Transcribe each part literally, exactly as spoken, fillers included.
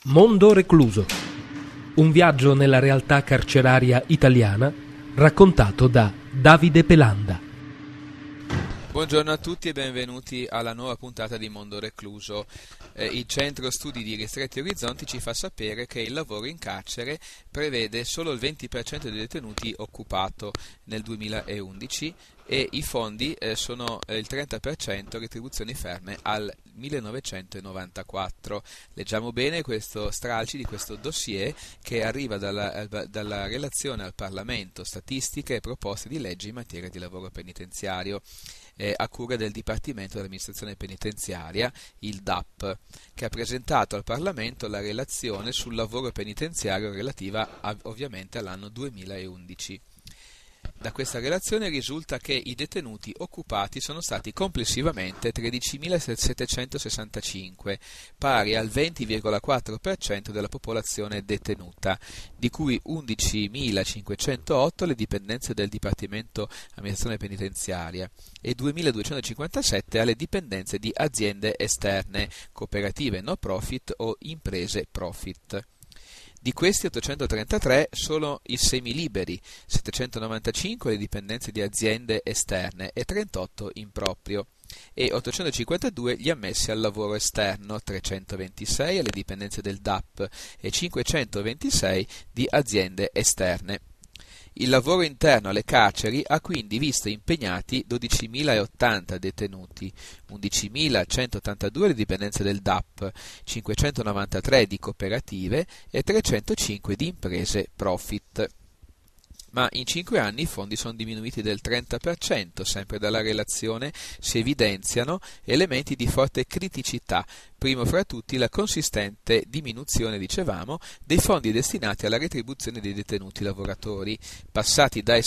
Mondo recluso. Un viaggio nella realtà carceraria italiana raccontato da Davide Pelanda. Buongiorno a tutti e benvenuti alla nuova puntata di Mondo Recluso. Eh, il Centro Studi di Ristretti Orizzonti ci fa sapere che il lavoro in carcere prevede solo il venti per cento dei detenuti occupato nel duemilaundici e i fondi eh, sono eh, il trenta per cento retribuzioni ferme al millenovecentonovantaquattro. Leggiamo bene questo stralci di questo dossier che arriva dalla, dalla relazione al Parlamento, statistiche e proposte di legge in materia di lavoro penitenziario. Eh, a cura del Dipartimento dell'Amministrazione Penitenziaria, il D A P, che ha presentato al Parlamento la relazione sul lavoro penitenziario relativa a, ovviamente all'anno duemilaundici. Da questa relazione risulta che i detenuti occupati sono stati complessivamente tredicimilasettecentosessantacinque, pari al venti virgola quattro per cento della popolazione detenuta, di cui undicimilacinquecentootto le dipendenze del Dipartimento Amministrazione Penitenziaria e duemiladuecentocinquantasette alle dipendenze di aziende esterne, cooperative no profit o imprese profit. Di questi ottocentotrentatré solo i semiliberi, settecentonovantacinque le dipendenze di aziende esterne e trentotto in proprio, e ottocentocinquantadue gli ammessi al lavoro esterno, trecentoventisei alle dipendenze del D A P e cinquecentoventisei di aziende esterne. Il lavoro interno alle carceri ha quindi visto impegnati dodicimilaottanta detenuti, undicimilacentoottantadue le dipendenze del D A P, cinquecentonovantatré di cooperative e trecentocinque di imprese profit. Ma in cinque anni i fondi sono diminuiti del trenta per cento, sempre dalla relazione si evidenziano elementi di forte criticità, primo fra tutti la consistente diminuzione, dicevamo, dei fondi destinati alla retribuzione dei detenuti lavoratori, passati dai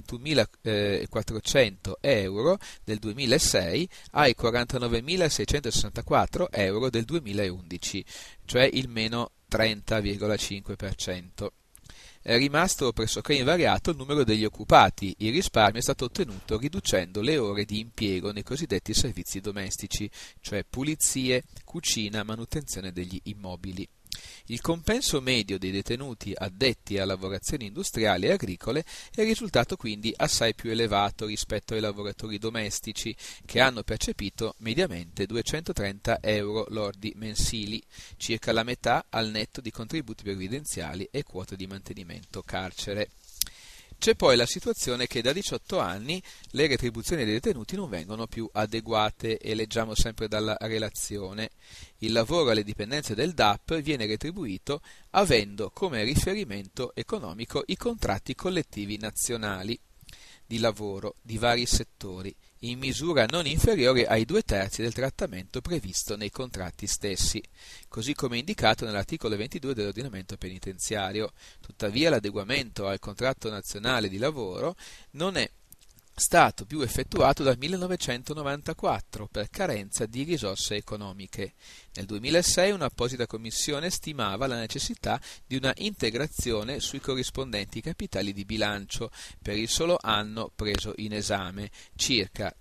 settantunomilaquattrocento euro del duemilasei ai quarantanovemilaseicentosessantaquattro euro del duemilaundici, cioè il meno trenta virgola cinque per cento. È rimasto pressoché invariato il numero degli occupati, il risparmio è stato ottenuto riducendo le ore di impiego nei cosiddetti servizi domestici, cioè pulizie, cucina, manutenzione degli immobili. Il compenso medio dei detenuti addetti a lavorazioni industriali e agricole è risultato quindi assai più elevato rispetto ai lavoratori domestici, che hanno percepito mediamente duecentotrenta euro lordi mensili, circa la metà al netto di contributi previdenziali e quote di mantenimento carcere. C'è poi la situazione che da diciotto anni le retribuzioni dei detenuti non vengono più adeguate e leggiamo sempre dalla relazione. Il lavoro alle dipendenze del D A P viene retribuito avendo come riferimento economico i contratti collettivi nazionali di lavoro di vari settori, in misura non inferiore ai due terzi del trattamento previsto nei contratti stessi, così come indicato nell'articolo ventidue dell'ordinamento penitenziario. Tuttavia l'adeguamento al contratto nazionale di lavoro non è stato più effettuato dal millenovecentonovantaquattro per carenza di risorse economiche. Nel duemilasei un'apposita commissione stimava la necessità di una integrazione sui corrispondenti capitali di bilancio per il solo anno preso in esame, circa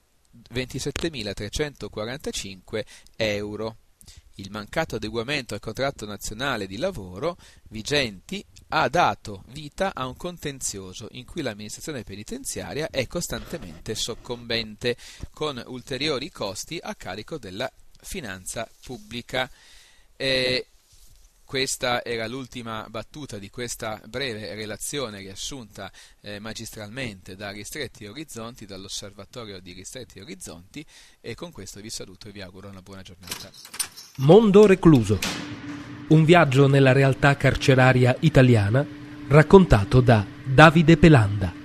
ventisettemilatrecentoquarantacinque euro. Il mancato adeguamento al contratto nazionale di lavoro vigenti ha dato vita a un contenzioso in cui l'amministrazione penitenziaria è costantemente soccombente, con ulteriori costi a carico della finanza pubblica. E questa era l'ultima battuta di questa breve relazione riassunta eh, magistralmente da Ristretti Orizzonti, dall'Osservatorio di Ristretti Orizzonti, e con questo vi saluto e vi auguro una buona giornata. Mondo recluso. Un viaggio nella realtà carceraria italiana raccontato da Davide Pelanda.